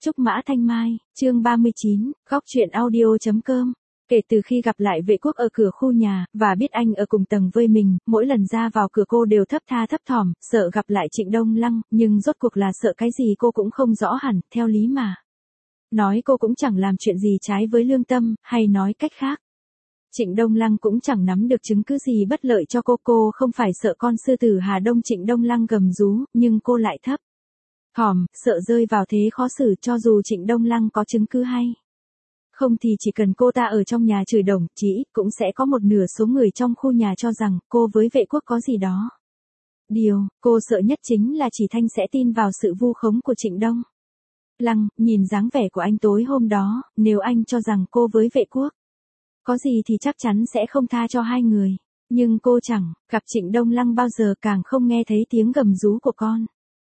Trúc Mã Thanh Mai, chương 39, góc truyện audio.com. Kể từ khi gặp lại vệ quốc ở cửa khu nhà, và biết anh ở cùng tầng với mình, mỗi lần ra vào cửa cô đều thấp tha thấp thỏm, sợ gặp lại Trịnh Đông Lăng, nhưng rốt cuộc là sợ cái gì cô cũng không rõ hẳn, theo lý mà. Nói cô cũng chẳng làm chuyện gì trái với lương tâm, hay nói cách khác. Trịnh Đông Lăng cũng chẳng nắm được chứng cứ gì bất lợi cho cô không phải sợ con sư tử Hà Đông Trịnh Đông Lăng gầm rú, nhưng cô lại thấp thỏm, sợ rơi vào thế khó xử cho dù Trịnh Đông Lăng có chứng cứ hay. Không thì chỉ cần cô ta ở trong nhà chửi đồng, chỉ ít cũng sẽ có một nửa số người trong khu nhà cho rằng cô với vệ quốc có gì đó. Điều cô sợ nhất chính là chỉ Thanh sẽ tin vào sự vu khống của Trịnh Đông Lăng. Nhìn dáng vẻ của anh tối hôm đó, nếu anh cho rằng cô với vệ quốc có gì thì chắc chắn sẽ không tha cho hai người. Nhưng cô chẳng gặp Trịnh Đông Lăng bao giờ, càng không nghe thấy tiếng gầm rú của con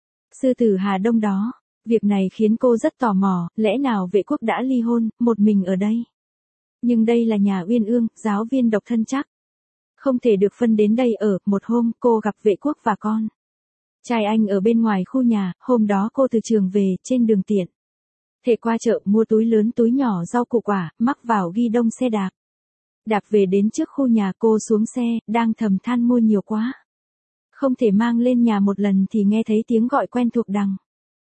sư tử Hà Đông đó. Việc này khiến cô rất tò mò, lẽ nào vệ quốc đã ly hôn, một mình ở đây? Nhưng đây là nhà Uyên Ương, giáo viên độc thân chắc không thể được phân đến đây ở. Một hôm, cô gặp vệ quốc và con trai anh ở bên ngoài khu nhà. Hôm đó cô từ trường về, trên đường tiện thể qua chợ mua túi lớn túi nhỏ rau củ quả, mắc vào ghi đông xe đạp. Đạp về đến trước khu nhà, cô xuống xe, đang thầm than mua nhiều quá, không thể mang lên nhà một lần thì nghe thấy tiếng gọi quen thuộc đằng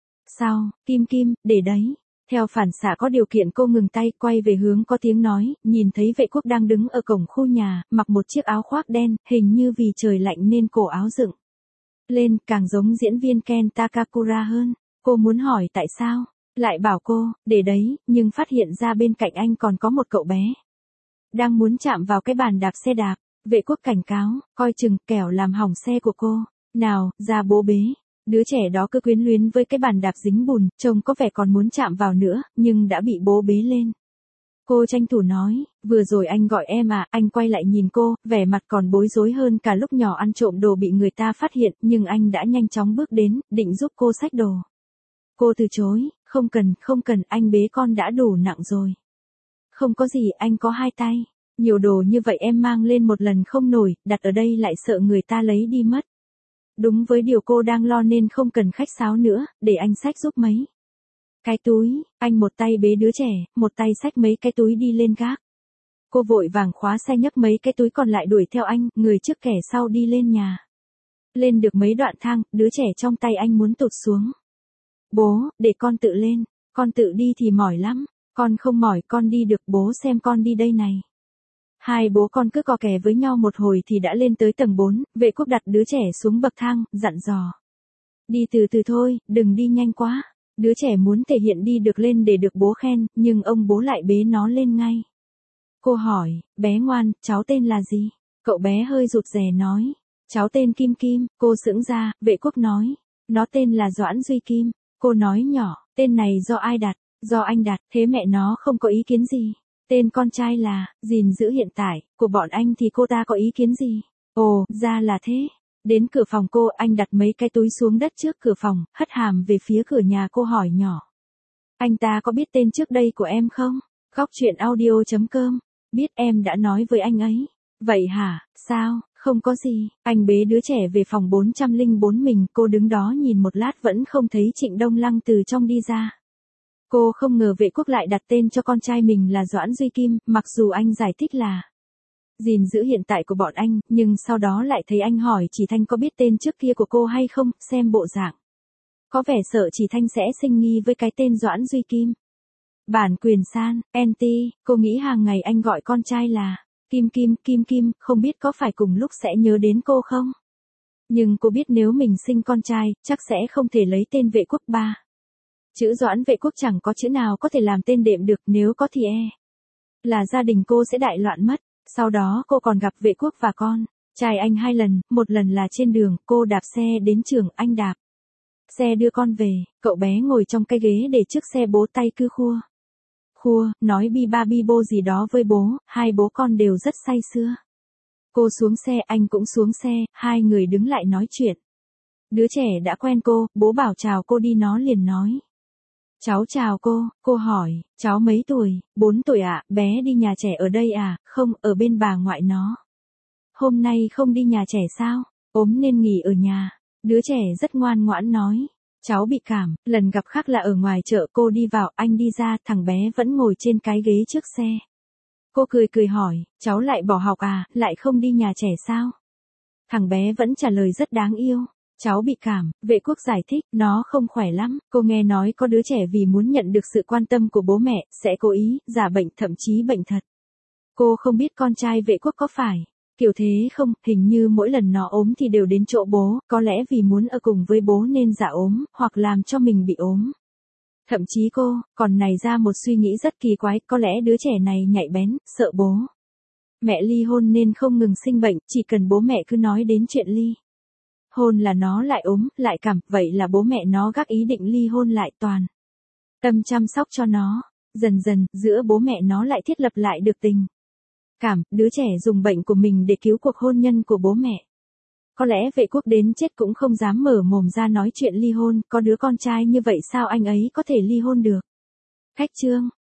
sau. Kim Kim, để đấy. Theo phản xạ có điều kiện cô ngừng tay, quay về hướng có tiếng nói, nhìn thấy vệ quốc đang đứng ở cổng khu nhà, mặc một chiếc áo khoác đen, hình như vì trời lạnh nên cổ áo dựng lên, càng giống diễn viên Ken Takakura hơn. Cô muốn hỏi tại sao lại bảo cô để đấy, nhưng phát hiện ra bên cạnh anh còn có một cậu bé đang muốn chạm vào cái bàn đạp xe đạp. Vệ quốc cảnh cáo, coi chừng kẻo làm hỏng xe của cô. Nào, ra bố bế. Đứa trẻ đó cứ quyến luyến với cái bàn đạp dính bùn, trông có vẻ còn muốn chạm vào nữa, nhưng đã bị bố bế lên. Cô tranh thủ nói, vừa rồi anh gọi em à. Anh quay lại nhìn cô, vẻ mặt còn bối rối hơn cả lúc nhỏ ăn trộm đồ bị người ta phát hiện, nhưng anh đã nhanh chóng bước đến, định giúp cô xách đồ. Cô từ chối, không cần, anh bế con đã đủ nặng rồi. Không có gì, anh có hai tay. Nhiều đồ như vậy em mang lên một lần không nổi, đặt ở đây lại sợ người ta lấy đi mất. Đúng với điều cô đang lo nên không cần khách sáo nữa, để anh xách giúp mấy cái túi. Anh một tay bế đứa trẻ, một tay xách mấy cái túi đi lên gác. Cô vội vàng khóa xe nhấc mấy cái túi còn lại đuổi theo anh, người trước kẻ sau đi lên nhà. Lên được mấy đoạn thang, đứa trẻ trong tay anh muốn tụt xuống. Bố, để con tự lên. Con tự đi thì mỏi lắm. Con không mỏi, con đi được, bố xem con đi đây này. Hai bố con cứ cò kè với nhau một hồi thì đã lên tới tầng 4, vệ quốc đặt đứa trẻ xuống bậc thang, dặn dò. Đi từ từ thôi, đừng đi nhanh quá. Đứa trẻ muốn thể hiện đi được lên để được bố khen, nhưng ông bố lại bế nó lên ngay. Cô hỏi, bé ngoan, cháu tên là gì? Cậu bé hơi rụt rè nói, cháu tên Kim Kim. Cô sững ra, vệ quốc nói, nó tên là Doãn Duy Kim. Cô nói nhỏ, tên này do ai đặt? Do anh đặt, thế mẹ nó không có ý kiến gì. Tên con trai là gìn giữ hiện tại của bọn anh thì cô ta có ý kiến gì? Ồ, ra là thế. Đến cửa phòng cô, anh đặt mấy cái túi xuống đất trước cửa phòng, hất hàm về phía cửa nhà. Cô hỏi nhỏ, anh ta có biết tên trước đây của em không? Góc truyện audio.com. Biết, em đã nói với anh ấy. Vậy hả? Sao? Không có gì. Anh bế đứa trẻ về phòng 404 mình. Cô đứng đó nhìn một lát vẫn không thấy Trịnh Đông Lăng từ trong đi ra. Cô không ngờ vệ quốc lại đặt tên cho con trai mình là Doãn Duy Kim, mặc dù anh giải thích là gìn giữ hiện tại của bọn anh, nhưng sau đó lại thấy anh hỏi chị Thanh có biết tên trước kia của cô hay không, xem bộ dạng có vẻ sợ chị Thanh sẽ sinh nghi với cái tên Doãn Duy Kim. Bản quyền san, NT, cô nghĩ hàng ngày anh gọi con trai là Kim Kim, không biết có phải cùng lúc sẽ nhớ đến cô không? Nhưng cô biết nếu mình sinh con trai, chắc sẽ không thể lấy tên vệ quốc ba. Chữ Doãn vệ quốc chẳng có chữ nào có thể làm tên đệm được, nếu có thì là gia đình cô sẽ đại loạn mất. Sau đó cô còn gặp vệ quốc và con trai anh hai lần, một lần là trên đường, cô đạp xe đến trường, anh đạp xe đưa con về, cậu bé ngồi trong cái ghế để trước xe, bố tay cứ khua, nói bi ba bi bô gì đó với bố, hai bố con đều rất say sưa. Cô xuống xe, anh cũng xuống xe, hai người đứng lại nói chuyện. Đứa trẻ đã quen cô, bố bảo chào cô đi nó liền nói. Cháu chào cô hỏi, cháu mấy tuổi? 4 tuổi ạ. Bé đi nhà trẻ ở đây à? Không, ở bên bà ngoại nó. Hôm nay không đi nhà trẻ sao? Ốm nên nghỉ ở nhà. Đứa trẻ rất ngoan ngoãn nói. Cháu bị cảm, lần gặp khác là ở ngoài chợ, cô đi vào, anh đi ra, thằng bé vẫn ngồi trên cái ghế trước xe. Cô cười cười hỏi, cháu lại bỏ học à, lại không đi nhà trẻ sao? Thằng bé vẫn trả lời rất đáng yêu. Cháu bị cảm, vệ quốc giải thích, nó không khỏe lắm. Cô nghe nói có đứa trẻ vì muốn nhận được sự quan tâm của bố mẹ, sẽ cố ý, giả bệnh, thậm chí bệnh thật. Cô không biết con trai vệ quốc có phải kiểu thế không, hình như mỗi lần nó ốm thì đều đến chỗ bố, có lẽ vì muốn ở cùng với bố nên giả ốm, hoặc làm cho mình bị ốm. Thậm chí cô, còn nảy ra một suy nghĩ rất kỳ quái, có lẽ đứa trẻ này nhạy bén, sợ bố mẹ ly hôn nên không ngừng sinh bệnh, chỉ cần bố mẹ cứ nói đến chuyện ly hôn là nó lại ốm, lại cảm, vậy là bố mẹ nó gác ý định ly hôn lại, toàn tâm chăm sóc cho nó. Dần dần, giữa bố mẹ nó lại thiết lập lại được tình cảm, đứa trẻ dùng bệnh của mình để cứu cuộc hôn nhân của bố mẹ. Có lẽ vệ quốc đến chết cũng không dám mở mồm ra nói chuyện ly hôn, có đứa con trai như vậy sao anh ấy có thể ly hôn được. Khách chương